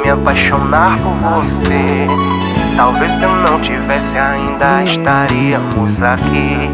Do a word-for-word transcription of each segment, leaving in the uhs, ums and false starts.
me apaixonar por você. Talvez se eu não tivesse ainda estaríamos aqui.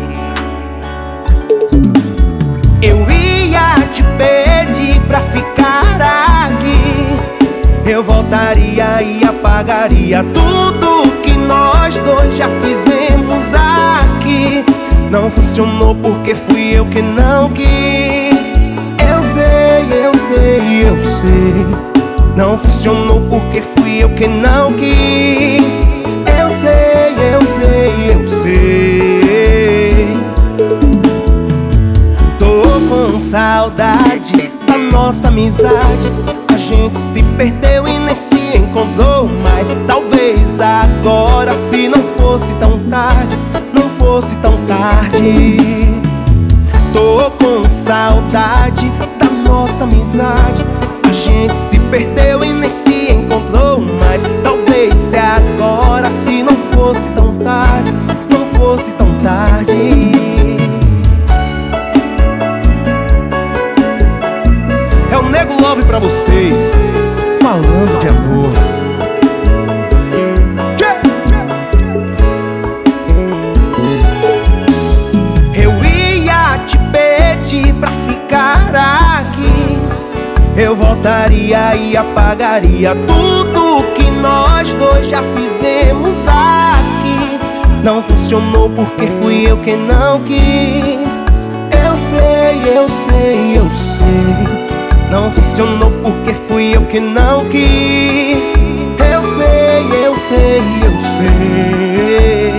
Eu ia te pedir pra ficar aqui. Eu voltaria e apagaria tudo que nós dois já fizemos aqui. Não funcionou porque fui eu que não quis. Eu sei, eu sei, eu sei. Não funcionou porque fui eu que não quis. Eu sei, eu sei, eu sei. Tô com saudade da nossa amizade. A gente se perdeu e nem se encontrou mais. Talvez agora, se não fosse tão tarde, não fosse tão tarde. Tô com saudade da nossa amizade. A gente se perdeu e nem se encontrou mais. Talvez se agora, se não fosse tão tarde, não fosse tão tarde. É o Nego Love pra vocês, falando de amor. Eu ia te pedir pra ficar aqui. Eu voltaria e apagaria tudo que nós dois já fizemos aqui. Não funcionou porque fui eu que não quis. Eu sei, eu sei, eu sei. Não funcionou porque fui eu que não quis. Eu sei, eu sei, eu sei.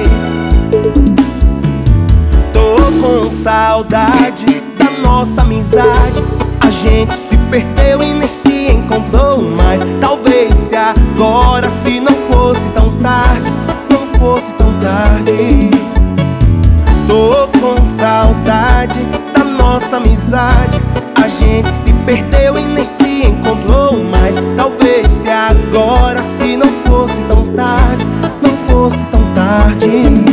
Tô com saudade da nossa amizade. A gente se perdeu e nem se encontrou mais. Talvez se agora, se não fosse tão tarde, não fosse tão tarde. Tô com saudade da nossa amizade. A gente se perdeu e nem se encontrou mais. Talvez se agora, se não fosse tão tarde, não fosse tão tarde.